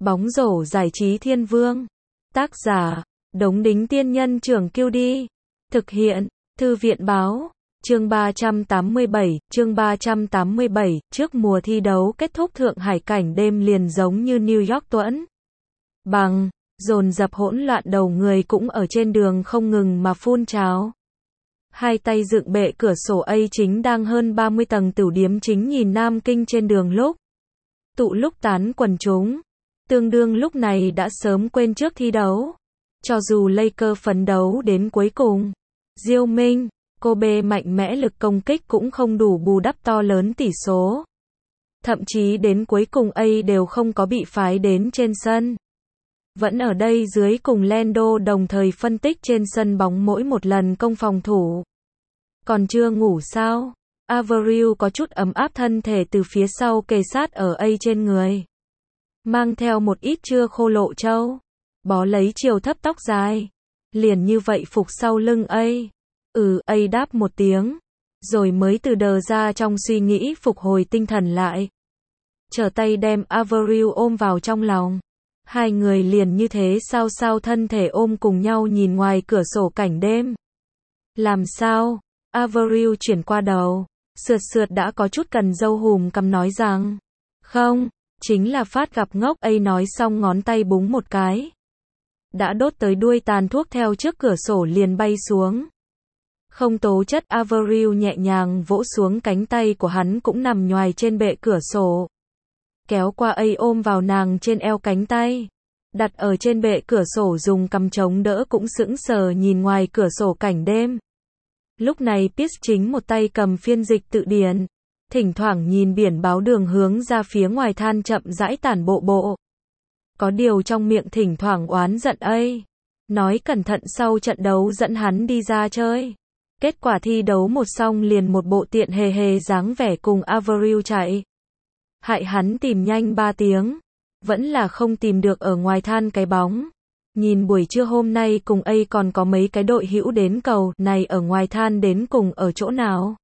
Bóng rổ giải trí thiên vương. Tác giả, Đống Đính Tiên Nhân Trưởng Kiêu Đi. Thực hiện, Thư viện Báo. Chương 387, chương 387, trước mùa thi đấu kết thúc Thượng Hải cảnh đêm liền giống như New York tuẫn. Bằng, dồn dập hỗn loạn đầu người cũng ở trên đường không ngừng mà phun trào. Hai tay dựng bệ cửa sổ ấy chính đang hơn 30 tầng tửu điếm chính nhìn Nam Kinh trên đường lúc tán quần chúng. Tương đương lúc này đã sớm quên trước thi đấu. Cho dù Lakers phấn đấu đến cuối cùng, Diêu Minh, Kobe mạnh mẽ lực công kích cũng không đủ bù đắp to lớn tỷ số. Thậm chí đến cuối cùng đều không có bị phái đến trên sân. Vẫn ở đây dưới cùng Lando đồng thời phân tích trên sân bóng mỗi một lần công phòng thủ. Còn chưa ngủ sao? Avril có chút ấm áp thân thể từ phía sau kề sát ở trên người. Mang theo một ít chưa khô lộ trâu. Bó lấy chiều thấp tóc dài. Liền như vậy phục sau lưng đáp một tiếng. Rồi mới từ đờ ra trong suy nghĩ phục hồi tinh thần lại. Trở tay đem Avril ôm vào trong lòng. Hai người liền như thế sao thân thể ôm cùng nhau nhìn ngoài cửa sổ cảnh đêm. Làm sao? Avril chuyển qua đầu. Sượt đã có chút cần dâu hùm cằm nói rằng. Không, chính là phát gặp ngốc nói xong ngón tay búng một cái. Đã đốt tới đuôi tàn thuốc theo trước cửa sổ liền bay xuống. Không tố chất Avril nhẹ nhàng vỗ xuống cánh tay của hắn cũng nằm nhoài trên bệ cửa sổ. Kéo qua ôm vào nàng trên eo cánh tay. Đặt ở trên bệ cửa sổ dùng cằm chống đỡ cũng sững sờ nhìn ngoài cửa sổ cảnh đêm. Lúc này Pierce chính một tay cầm phiên dịch tự điển. Thỉnh thoảng nhìn biển báo đường hướng ra phía ngoài than chậm rãi tản bộ. Có điều trong miệng thỉnh thoảng oán giận nói cẩn thận sau trận đấu dẫn hắn đi ra chơi. Kết quả thi đấu một xong liền một bộ tiện hề dáng vẻ cùng Avril chạy. Hại hắn tìm nhanh 3 tiếng. Vẫn là không tìm được ở ngoài than cái bóng. Nhìn buổi trưa hôm nay cùng còn có mấy cái đội hữu đến cầu này ở ngoài than đến cùng ở chỗ nào.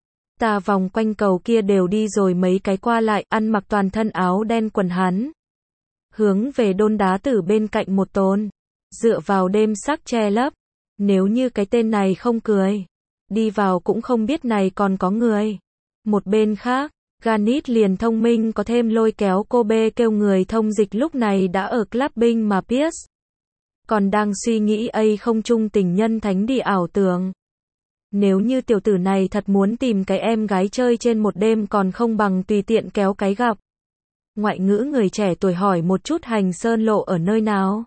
Ta vòng quanh cầu kia đều đi rồi mấy cái qua lại ăn mặc toàn thân áo đen quần hắn. Hướng về đôn đá tử bên cạnh một tôn. Dựa vào đêm sắc che lấp. Nếu như cái tên này không cười. Đi vào cũng không biết này còn có người. Một bên khác. Garnett liền thông minh có thêm lôi kéo Kobe kêu người thông dịch lúc này đã ở clubbing mà Pierce. Còn đang suy nghĩ không chung tình nhân thánh đi ảo tưởng. Nếu như tiểu tử này thật muốn tìm cái em gái chơi trên một đêm còn không bằng tùy tiện kéo cái gặp. Ngoại ngữ người trẻ tuổi hỏi một chút hành sơn lộ ở nơi nào.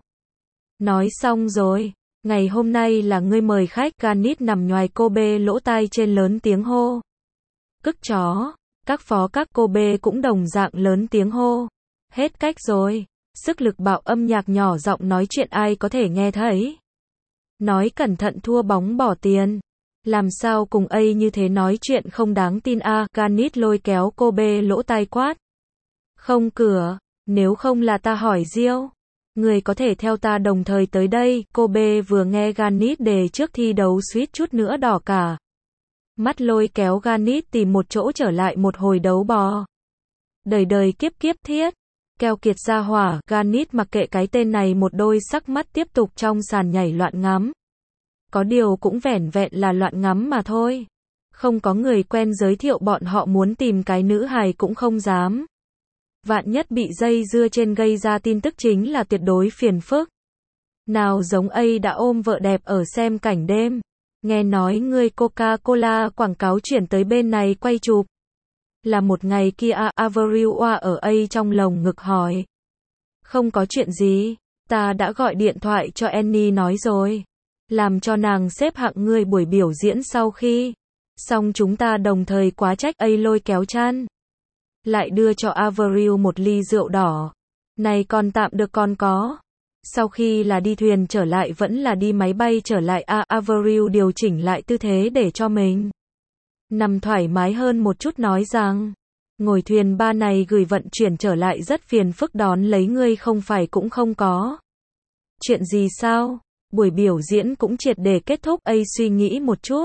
Nói xong rồi. Ngày hôm nay là ngươi mời khách. Garnett nằm nhoài Kobe lỗ tai trên lớn tiếng hô. Cức chó. Các phó các Kobe cũng đồng dạng lớn tiếng hô. Hết cách rồi. Sức lực bạo âm nhạc nhỏ giọng nói chuyện ai có thể nghe thấy. Nói cẩn thận thua bóng bỏ tiền. Làm sao cùng như thế nói chuyện không đáng tin Garnett lôi kéo Kobe lỗ tai quát. Không cửa, nếu không là ta hỏi Diêu. Người có thể theo ta đồng thời tới đây. Kobe vừa nghe Garnett đề trước thi đấu suýt chút nữa đỏ cả. Mắt lôi kéo Garnett tìm một chỗ trở lại một hồi đấu bò. Đời kiếp thiết. Keo kiệt ra hỏa, Garnett mặc kệ cái tên này một đôi sắc mắt tiếp tục trong sàn nhảy loạn ngắm. Có điều cũng vẻn vẹn là loạn ngắm mà thôi. Không có người quen giới thiệu bọn họ muốn tìm cái nữ hài cũng không dám. Vạn nhất bị dây dưa trên gây ra tin tức chính là tuyệt đối phiền phức. Nào giống đã ôm vợ đẹp ở xem cảnh đêm. Nghe nói người Coca-Cola quảng cáo chuyển tới bên này quay chụp. Là một ngày kia Avril ở trong lồng ngực hỏi. Không có chuyện gì, ta đã gọi điện thoại cho Annie nói rồi. Làm cho nàng xếp hạng ngươi buổi biểu diễn sau khi. Xong chúng ta đồng thời quá trách lôi kéo chăn. Lại đưa cho Avril một ly rượu đỏ. Này còn tạm được còn có. Sau khi là đi thuyền trở lại vẫn là đi máy bay trở lại Avril điều chỉnh lại tư thế để cho mình nằm thoải mái hơn một chút nói rằng. Ngồi thuyền ba này gửi vận chuyển trở lại rất phiền phức đón lấy ngươi không phải cũng không có. Chuyện gì sao? Buổi biểu diễn cũng triệt để kết thúc suy nghĩ một chút.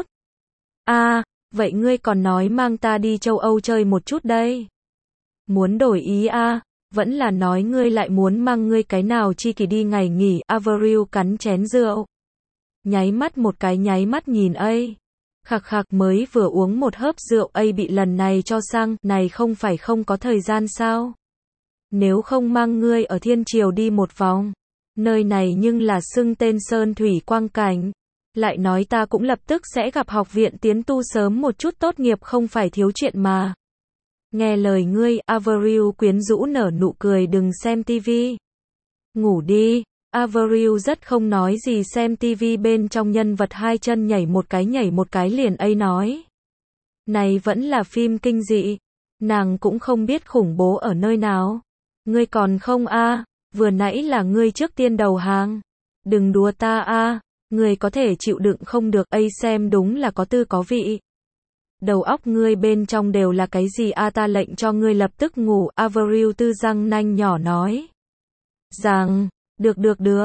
Vậy ngươi còn nói mang ta đi châu Âu chơi một chút đây. Muốn đổi ý Vẫn là nói ngươi lại muốn mang ngươi cái nào chi kỳ đi ngày nghỉ, Avril cắn chén rượu. Nháy mắt nhìn ấy. Khạc khạc mới vừa uống một hớp rượu ấy bị lần này cho sang, này không phải không có thời gian sao? Nếu không mang ngươi ở Thiên Triều đi một vòng. Nơi này nhưng là xưng tên Sơn Thủy Quang Cảnh. Lại nói ta cũng lập tức sẽ gặp học viện tiến tu sớm một chút tốt nghiệp không phải thiếu chuyện mà. Nghe lời ngươi, Avril quyến rũ nở nụ cười đừng xem tivi. Ngủ đi, Avril rất không nói gì xem tivi bên trong nhân vật hai chân nhảy một cái liền ấy nói. Này vẫn là phim kinh dị, nàng cũng không biết khủng bố ở nơi nào. Ngươi còn không a? Vừa nãy là ngươi trước tiên đầu hàng. Đừng đùa ta a, ngươi có thể chịu đựng không được ấy xem đúng là có tư có vị. Đầu óc ngươi bên trong đều là cái gì a ta lệnh cho ngươi lập tức ngủ, Avril tư răng nanh nhỏ nói. Rằng, được,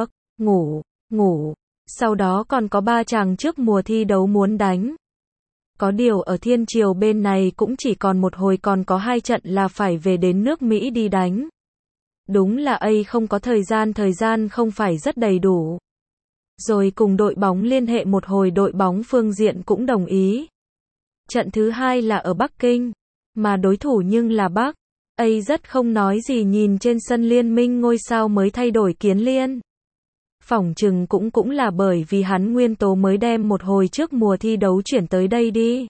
ngủ, sau đó còn có 3 chàng trước mùa thi đấu muốn đánh. Có điều ở Thiên Triều bên này cũng chỉ còn một hồi còn có 2 trận là phải về đến nước Mỹ đi đánh. Đúng là ấy không có thời gian không phải rất đầy đủ. Rồi cùng đội bóng liên hệ một hồi đội bóng phương diện cũng đồng ý. Trận thứ 2 là ở Bắc Kinh, mà đối thủ nhưng là Bắc. ấy rất không nói gì nhìn trên sân liên minh ngôi sao mới thay đổi Kiến Liên. Phỏng chừng cũng là bởi vì hắn nguyên tố mới đem một hồi trước mùa thi đấu chuyển tới đây đi.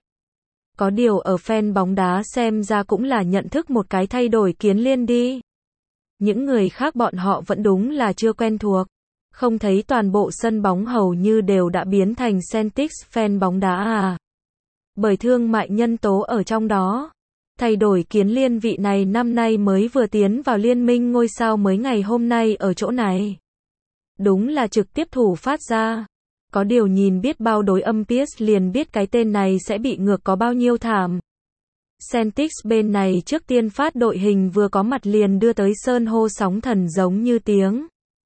Có điều ở fan bóng đá xem ra cũng là nhận thức một cái thay đổi Kiến Liên đi. Những người khác bọn họ vẫn đúng là chưa quen thuộc. Không thấy toàn bộ sân bóng hầu như đều đã biến thành Celtics fan bóng đá à. Bởi thương mại nhân tố ở trong đó. Thay đổi Kiến Liên vị này năm nay mới vừa tiến vào liên minh ngôi sao mới ngày hôm nay ở chỗ này. Đúng là trực tiếp thủ phát ra. Có điều nhìn biết bao đối âm Pierce liền biết cái tên này sẽ bị ngược có bao nhiêu thảm. Celtics bên này trước tiên phát đội hình vừa có mặt liền đưa tới sơn hô sóng thần giống như tiếng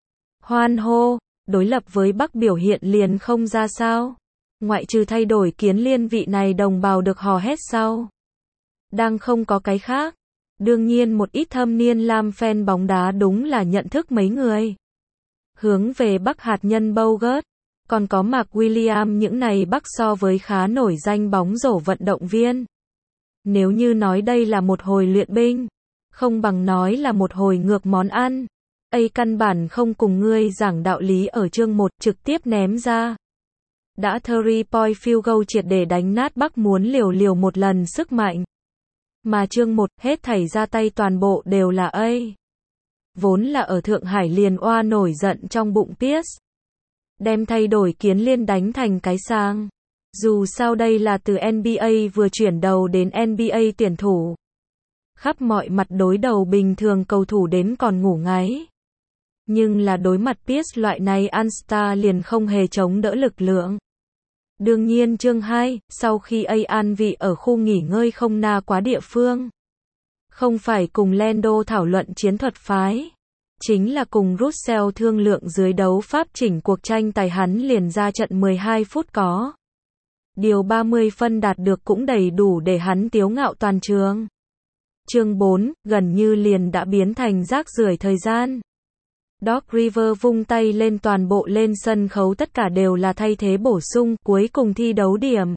hoan hô, đối lập với Bắc biểu hiện liền không ra sao. Ngoại trừ thay đổi Kiến Liên vị này đồng bào được hò hét sau. Đang không có cái khác. Đương nhiên một ít thâm niên lam fan bóng đá đúng là nhận thức mấy người. Hướng về Bắc hạt nhân Bogut, còn có Mark William những này Bắc so với khá nổi danh bóng rổ vận động viên. Nếu như nói đây là một hồi luyện binh, không bằng nói là một hồi ngược món ăn. Ấy căn bản không cùng ngươi giảng đạo lý ở chương 1 trực tiếp ném ra. Đã 3-point field goal triệt để đánh nát Bắc muốn liều một lần sức mạnh. Mà chương 1 hết thảy ra tay toàn bộ đều là ấy. Vốn là ở Thượng Hải liền oa nổi giận trong bụng Pierce. Đem thay đổi Kiến Liên đánh thành cái sang. Dù sao đây là từ NBA vừa chuyển đầu đến NBA tuyển thủ. Khắp mọi mặt đối đầu bình thường cầu thủ đến còn ngủ ngáy. Nhưng là đối mặt Pierce loại này All-Star liền không hề chống đỡ lực lượng. Đương nhiên chương 2, sau khi an vị ở khu nghỉ ngơi không na quá địa phương. Không phải cùng Lando thảo luận chiến thuật phái. Chính là cùng Russell thương lượng dưới đấu pháp chỉnh cuộc tranh tài hắn liền ra trận 12 phút có. Điều 30 phân đạt được cũng đầy đủ để hắn tiếu ngạo toàn trường. Chương 4, gần như liền đã biến thành rác rưởi thời gian. Doc Rivers vung tay lên toàn bộ lên sân khấu tất cả đều là thay thế bổ sung, cuối cùng thi đấu điểm.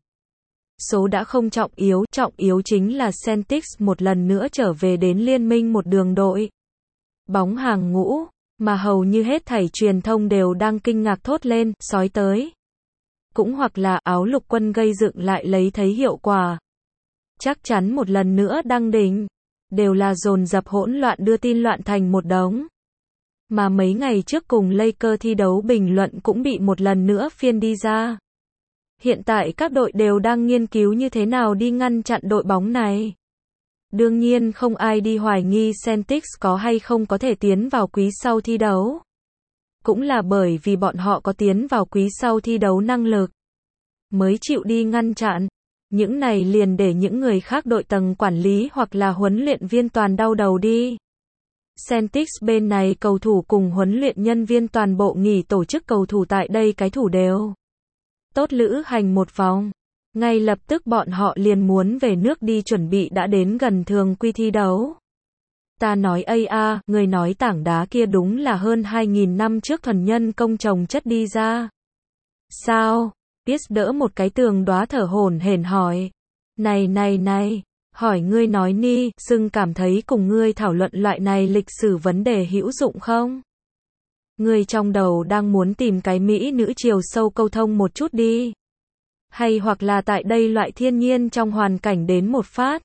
Số đã không trọng yếu chính là Celtics một lần nữa trở về đến liên minh một đường đội. Bóng hàng ngũ, mà hầu như hết thảy truyền thông đều đang kinh ngạc thốt lên, sói tới. Cũng hoặc là áo lục quân gây dựng lại lấy thấy hiệu quả. Chắc chắn một lần nữa đăng đỉnh. Đều là dồn dập hỗn loạn đưa tin loạn thành một đống. Mà mấy ngày trước cùng Lakers thi đấu bình luận cũng bị một lần nữa phiên đi ra. Hiện tại các đội đều đang nghiên cứu như thế nào đi ngăn chặn đội bóng này. Đương nhiên không ai đi hoài nghi Celtics có hay không có thể tiến vào quý sau thi đấu. Cũng là bởi vì bọn họ có tiến vào quý sau thi đấu năng lực. Mới chịu đi ngăn chặn. Những này liền để những người khác đội tầng quản lý hoặc là huấn luyện viên toàn đau đầu đi. Celtics bên này cầu thủ cùng huấn luyện nhân viên toàn bộ nghỉ tổ chức cầu thủ tại đây cái thủ đều. Tốt lữ hành một vòng. Ngay lập tức bọn họ liền muốn về nước đi chuẩn bị đã đến gần thường quy thi đấu. Ta nói ây a, người nói tảng đá kia đúng là hơn 2.000 năm trước thuần nhân công trồng chất đi ra. Sao? Pierce đỡ một cái tường đóa thở hổn hển hỏi. Này, hỏi ngươi nói ni, xưng cảm thấy cùng ngươi thảo luận loại này lịch sử vấn đề hữu dụng không? Ngươi trong đầu đang muốn tìm cái mỹ nữ chiều sâu câu thông một chút đi. Hay hoặc là tại đây loại thiên nhiên trong hoàn cảnh đến một phát.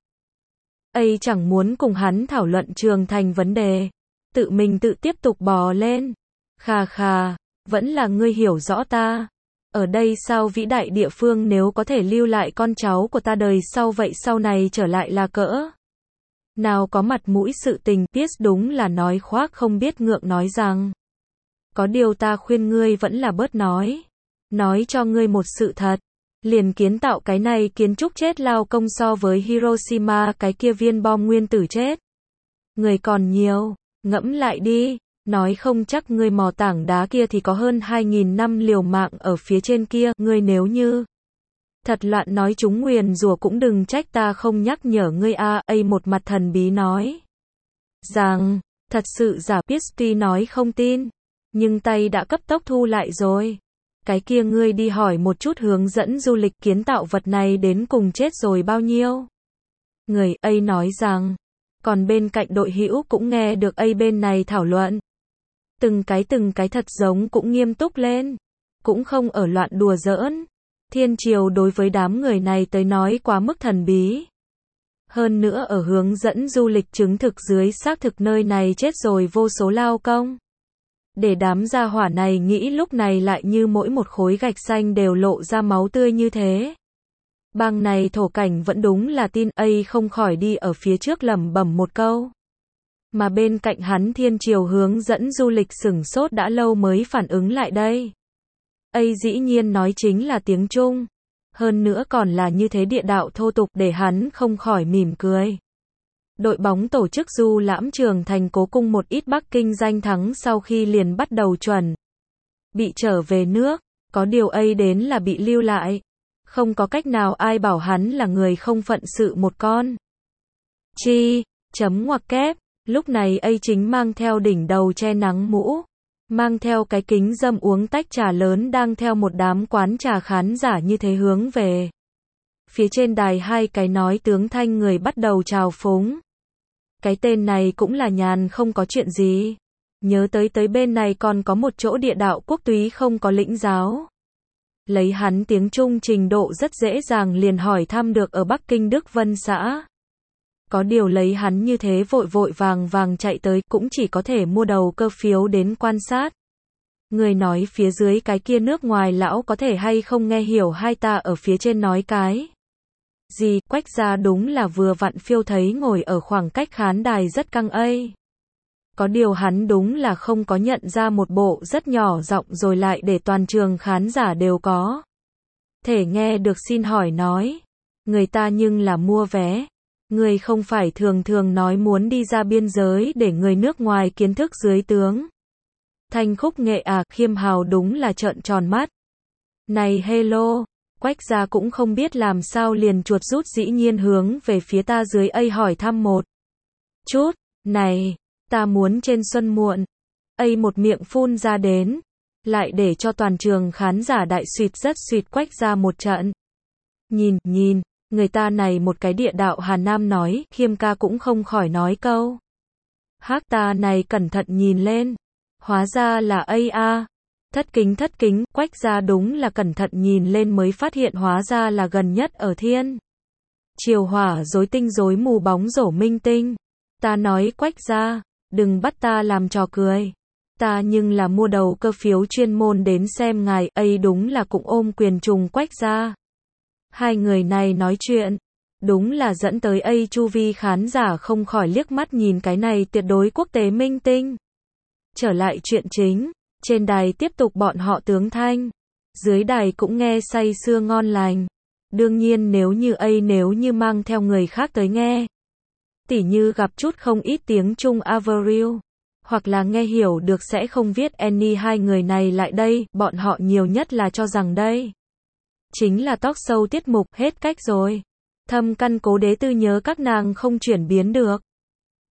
Ấy chẳng muốn cùng hắn thảo luận trường thành vấn đề. Tự mình tự tiếp tục bò lên. Khà, vẫn là ngươi hiểu rõ ta. Ở đây sao vĩ đại địa phương nếu có thể lưu lại con cháu của ta đời sau vậy sau này trở lại là cỡ. Nào có mặt mũi sự tình, Pierce đúng là nói khoác không biết ngượng nói rằng. Có điều ta khuyên ngươi vẫn là bớt nói. Nói cho ngươi một sự thật. Liền kiến tạo cái này kiến trúc chết lao công so với Hiroshima cái kia viên bom nguyên tử chết. Người còn nhiều, ngẫm lại đi, nói không chắc ngươi mò tảng đá kia thì có hơn 2.000 năm liều mạng ở phía trên kia, ngươi nếu như thật loạn nói chúng nguyền rủa cũng đừng trách ta không nhắc nhở ngươi a. Ấy một mặt thần bí nói rằng, thật sự giả Pisty nói không tin, nhưng tay đã cấp tốc thu lại rồi. Cái kia ngươi đi hỏi một chút hướng dẫn du lịch kiến tạo vật này đến cùng chết rồi bao nhiêu. Người ấy nói rằng, còn bên cạnh đội hữu cũng nghe được ấy bên này thảo luận. Từng cái thật giống cũng nghiêm túc lên, cũng không ở loạn đùa giỡn. Thiên triều đối với đám người này tới nói quá mức thần bí. Hơn nữa ở hướng dẫn du lịch chứng thực dưới xác thực nơi này chết rồi vô số lao công. Để đám gia hỏa này nghĩ lúc này lại như mỗi một khối gạch xanh đều lộ ra máu tươi như thế. Bang này thổ cảnh vẫn đúng là tin, ấy không khỏi đi ở phía trước lẩm bẩm một câu. Mà bên cạnh hắn thiên triều hướng dẫn du lịch sửng sốt đã lâu mới phản ứng lại đây. Ấy dĩ nhiên nói chính là tiếng Trung. Hơn nữa còn là như thế địa đạo thô tục để hắn không khỏi mỉm cười. Đội bóng tổ chức du lãm trường thành cố cung một ít Bắc Kinh danh thắng sau khi liền bắt đầu chuẩn bị trở về nước, có điều ấy đến là bị lưu lại. Không có cách nào ai bảo hắn là người không phận sự một con. Chấm ngoặc kép, lúc này ấy chính mang theo đỉnh đầu che nắng mũ, mang theo cái kính dâm uống tách trà lớn đang theo một đám quán trà khán giả như thế hướng về. Phía trên đài hai cái nói tướng thanh người bắt đầu chào phúng. Cái tên này cũng là nhàn không có chuyện gì. Nhớ tới bên này còn có một chỗ địa đạo quốc túy không có lĩnh giáo. Lấy hắn tiếng Trung trình độ rất dễ dàng liền hỏi thăm được ở Bắc Kinh Đức Vân xã. Có điều lấy hắn như thế vội vàng chạy tới cũng chỉ có thể mua đầu cơ phiếu đến quan sát. Người nói phía dưới cái kia nước ngoài lão có thể hay không nghe hiểu hai ta ở phía trên nói cái gì. Quách gia đúng là vừa vặn phiêu thấy ngồi ở khoảng cách khán đài rất căng ấy. Có điều hắn đúng là không có nhận ra một bộ rất nhỏ giọng rồi lại để toàn trường khán giả đều có thể nghe được xin hỏi nói. Người ta nhưng là mua vé. Người không phải thường nói muốn đi ra biên giới để người nước ngoài kiến thức dưới tướng. Thanh khúc nghệ à, Khiêm Hào đúng là trợn tròn mắt. Này hello, Quách gia cũng không biết làm sao liền chuột rút dĩ nhiên hướng về phía ta dưới ấy hỏi thăm một chút. Này, ta muốn trên xuân muộn. Ấy một miệng phun ra đến, lại để cho toàn trường khán giả đại suýt rất suýt Quách gia một trận. Nhìn, người ta này một cái địa đạo Hà Nam nói, Khiêm ca cũng không khỏi nói câu. Hắc ta này cẩn thận nhìn lên, hóa ra là a. Thất kính, Quách gia đúng là cẩn thận nhìn lên mới phát hiện hóa ra là gần nhất ở thiên triều hỏa rối tinh rối mù bóng rổ minh tinh. Ta nói Quách gia, đừng bắt ta làm trò cười. Ta nhưng là mua đầu cơ phiếu chuyên môn đến xem ngài, ấy đúng là cũng ôm quyền trùng Quách gia. Hai người này nói chuyện, đúng là dẫn tới ấy chu vi khán giả không khỏi liếc mắt nhìn cái này tuyệt đối quốc tế minh tinh. Trở lại chuyện chính, trên đài tiếp tục bọn họ tướng thanh, dưới đài cũng nghe say sưa ngon lành. Đương nhiên nếu như mang theo người khác tới nghe, tỉ như gặp chút không ít tiếng Trung Avril, hoặc là nghe hiểu được sẽ không viết any hai người này lại đây, bọn họ nhiều nhất là cho rằng đây chính là talk show tiết mục, hết cách rồi. Thâm căn cố đế tư nhớ các nàng không chuyển biến được.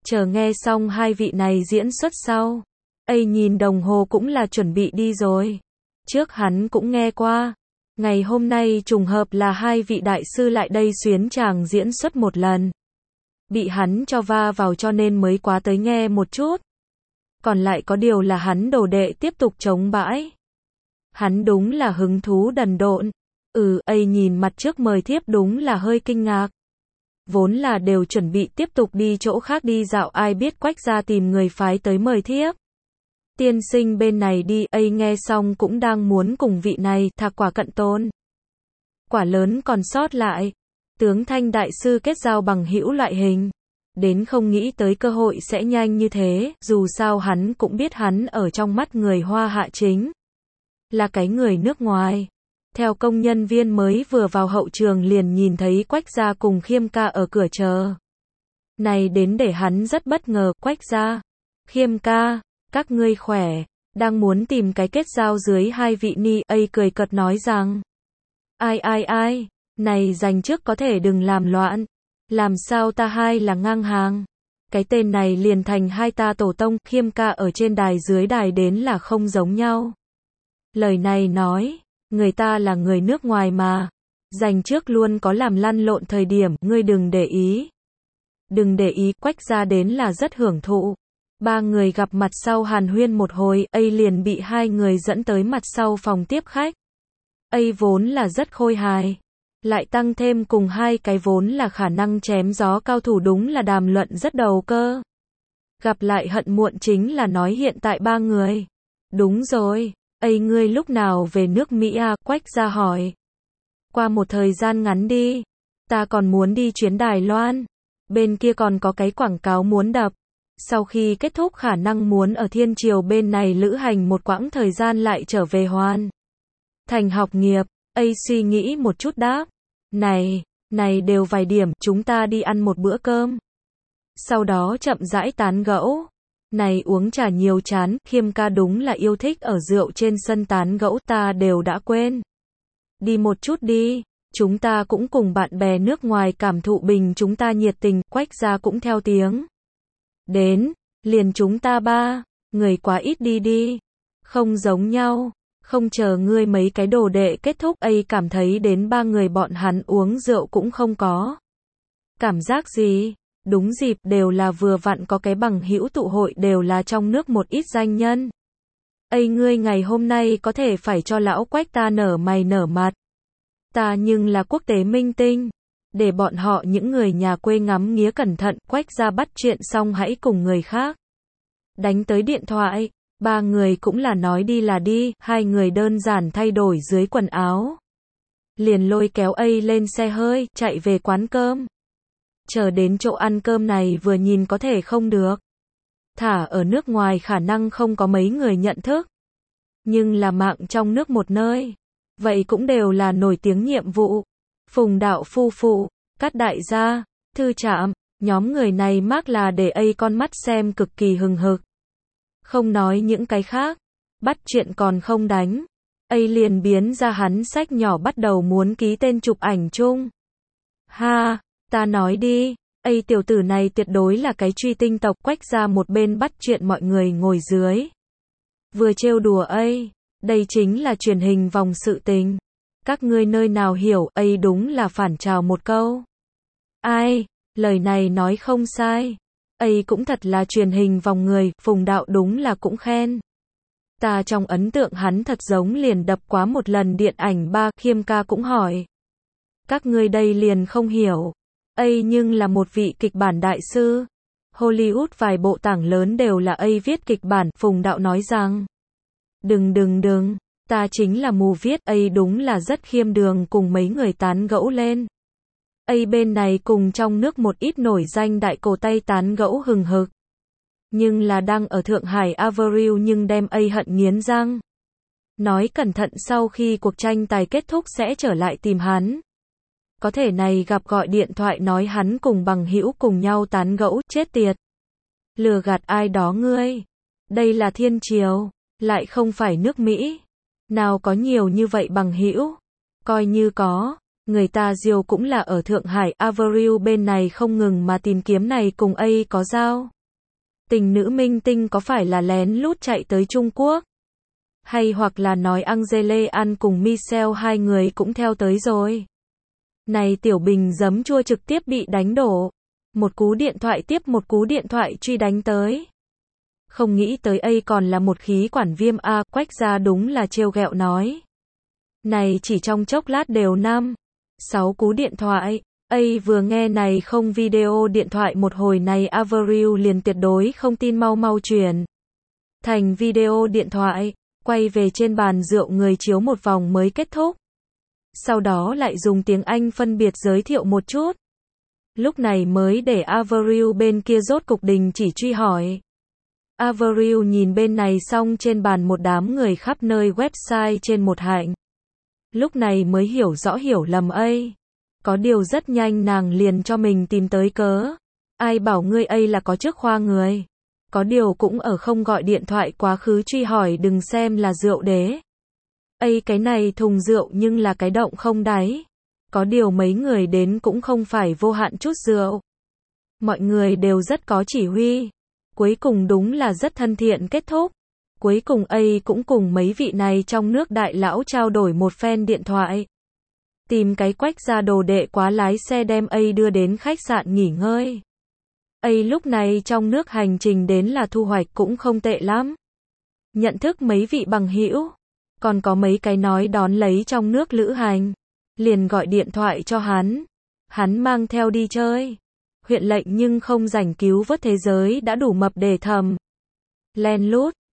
Chờ nghe xong hai vị này diễn xuất sau. Ấy nhìn đồng hồ cũng là chuẩn bị đi rồi. Trước hắn cũng nghe qua. Ngày hôm nay trùng hợp là hai vị đại sư lại đây xuyến chàng diễn xuất một lần. Bị hắn cho va vào cho nên mới quá tới nghe một chút. Còn lại có điều là hắn đồ đệ tiếp tục chống bãi. Hắn đúng là hứng thú đần độn. Ấy nhìn mặt trước mời thiếp đúng là hơi kinh ngạc. Vốn là đều chuẩn bị tiếp tục đi chỗ khác đi dạo, ai biết Quách gia tìm người phái tới mời thiếp. Tiên sinh bên này đi, ấy nghe xong cũng đang muốn cùng vị này thạc quả cận tôn. Quả lớn còn sót lại. Tướng Thanh đại sư kết giao bằng hữu loại hình. Đến không nghĩ tới cơ hội sẽ nhanh như thế, dù sao hắn cũng biết hắn ở trong mắt người Hoa Hạ chính là cái người nước ngoài. Theo công nhân viên mới vừa vào hậu trường liền nhìn thấy Quách gia cùng Khiêm ca ở cửa chờ. Này đến để hắn rất bất ngờ, Quách gia, Khiêm ca, các ngươi khỏe, đang muốn tìm cái kết giao dưới hai vị ni, ấy cười cợt nói rằng. Ai, này dành trước có thể đừng làm loạn, làm sao ta hai là ngang hàng. Cái tên này liền thành hai ta tổ tông, Khiêm ca ở trên đài dưới đài đến là không giống nhau. Lời này nói, người ta là người nước ngoài mà, dành trước luôn có làm lăn lộn thời điểm, ngươi đừng để ý. Đừng để ý, Quách gia đến là rất hưởng thụ. Ba người gặp mặt sau hàn huyên một hồi, ấy liền bị hai người dẫn tới mặt sau phòng tiếp khách. Ấy vốn là rất khôi hài. Lại tăng thêm cùng hai cái vốn là khả năng chém gió cao thủ đúng là đàm luận rất đầu cơ. Gặp lại hận muộn chính là nói hiện tại ba người. Đúng rồi, ấy ngươi lúc nào về nước Mỹ à, Quách gia hỏi. Qua một thời gian ngắn đi, ta còn muốn đi chuyến Đài Loan. Bên kia còn có cái quảng cáo muốn đập. Sau khi kết thúc khả năng muốn ở Thiên Triều bên này lữ hành một quãng thời gian lại trở về hoàn thành học nghiệp. Ấy suy nghĩ một chút đáp. Này đều vài điểm, chúng ta đi ăn một bữa cơm. Sau đó chậm rãi tán gẫu. Này uống trà nhiều chán, Khiêm ca đúng là yêu thích ở rượu trên sân tán gẫu, ta đều đã quên. Đi một chút đi, chúng ta cũng cùng bạn bè nước ngoài cảm thụ bình chúng ta nhiệt tình, Quách gia cũng theo tiếng. Đến, liền chúng ta ba, người quá ít đi. Không giống nhau. Không chờ ngươi mấy cái đồ đệ kết thúc, ấy cảm thấy đến ba người bọn hắn uống rượu cũng không có cảm giác gì. Đúng dịp đều là vừa vặn có cái bằng hữu tụ hội đều là trong nước một ít danh nhân. Ấy ngươi ngày hôm nay có thể phải cho lão Quách ta nở mày nở mặt. Ta nhưng là quốc tế minh tinh. Để bọn họ những người nhà quê ngắm nghía cẩn thận, Quách gia bắt chuyện xong hãy cùng người khác đánh tới điện thoại. Ba người cũng là nói đi là đi, hai người đơn giản thay đổi dưới quần áo. Liền lôi kéo ấy lên xe hơi, chạy về quán cơm. Chờ đến chỗ ăn cơm này vừa nhìn có thể không được. Thả ở nước ngoài khả năng không có mấy người nhận thức. Nhưng là mạng trong nước một nơi. Vậy cũng đều là nổi tiếng nhiệm vụ. Phùng đạo phu phụ, Cát đại gia, Thư Trạm, nhóm người này mác là để ấy con mắt xem cực kỳ hừng hực. Không nói những cái khác, bắt chuyện còn không đánh. Ấy liền biến ra hắn sách nhỏ bắt đầu muốn ký tên chụp ảnh chung. Ha, ta nói đi, ấy tiểu tử này tuyệt đối là cái truy tinh tộc. Quách ra một bên bắt chuyện mọi người ngồi dưới. Vừa trêu đùa ấy, đây chính là truyền hình vòng sự tình. Các ngươi nơi nào hiểu, ấy đúng là phản trào một câu. Ai, lời này nói không sai. Ấy cũng thật là truyền hình vòng người, Phùng đạo đúng là cũng khen. Ta trong ấn tượng hắn thật giống liền đập quá một lần điện ảnh ba, Khiêm ca cũng hỏi. Các ngươi đây liền không hiểu. Ấy nhưng là một vị kịch bản đại sư. Hollywood vài bộ tảng lớn đều là ấy viết kịch bản, Phùng đạo nói rằng. Đừng, ta chính là mù viết, ấy đúng là rất khiêm đường cùng mấy người tán gẫu lên. Ấy bên này cùng trong nước một ít nổi danh đại cổ tay tán gẫu hừng hực. Nhưng là đang ở Thượng Hải Avril nhưng đem ấy hận nghiến răng. Nói cẩn thận sau khi cuộc tranh tài kết thúc sẽ trở lại tìm hắn. Có thể này gặp gọi điện thoại nói hắn cùng bằng hữu cùng nhau tán gẫu, chết tiệt. Lừa gạt ai đó ngươi. Đây là Thiên Triều, lại không phải nước Mỹ. Nào có nhiều như vậy bằng hữu. Coi như có. Người ta Diêu cũng là ở Thượng Hải Avril bên này không ngừng mà tìm kiếm này cùng ấy có giao. Tình nữ minh tinh có phải là lén lút chạy tới Trung Quốc? Hay hoặc là nói Angela An cùng Michelle hai người cũng theo tới rồi? Này tiểu bình giấm chua trực tiếp bị đánh đổ. Một cú điện thoại tiếp một cú điện thoại truy đánh tới. Không nghĩ tới còn là một khí quản viêm a, Quách gia đúng là trêu ghẹo nói. Này chỉ trong chốc lát đều 5-6 cú điện thoại. Vừa nghe này không video điện thoại một hồi này Avril liền tuyệt đối không tin, mau mau chuyển thành video điện thoại, quay về trên bàn rượu người chiếu một vòng mới kết thúc. Sau đó lại dùng tiếng Anh phân biệt giới thiệu một chút. Lúc này mới để Avril bên kia rốt cục đình chỉ truy hỏi. Avril nhìn bên này xong trên bàn một đám người khắp nơi website trên một hạnh. Lúc này mới hiểu rõ hiểu lầm có điều rất nhanh nàng liền cho mình tìm tới cớ. Ai bảo ngươi là có trước khoa người. Có điều cũng ở không gọi điện thoại quá khứ truy hỏi đừng xem là rượu đế. Cái này thùng rượu nhưng là cái động không đáy. Có điều mấy người đến cũng không phải vô hạn chút rượu. Mọi người đều rất có chỉ huy. Cuối cùng đúng là rất thân thiện kết thúc. Cuối cùng cũng cùng mấy vị này trong nước đại lão trao đổi một phen điện thoại. Tìm cái Quách gia đồ đệ quá lái xe đem đưa đến khách sạn nghỉ ngơi. Lúc này trong nước hành trình đến là thu hoạch cũng không tệ lắm. Nhận thức mấy vị bằng hữu, còn có mấy cái nói đón lấy trong nước lữ hành. Liền gọi điện thoại cho hắn mang theo đi chơi. Huyện lệnh nhưng không rảnh cứu vớt thế giới đã đủ mập để thầm. Len lút,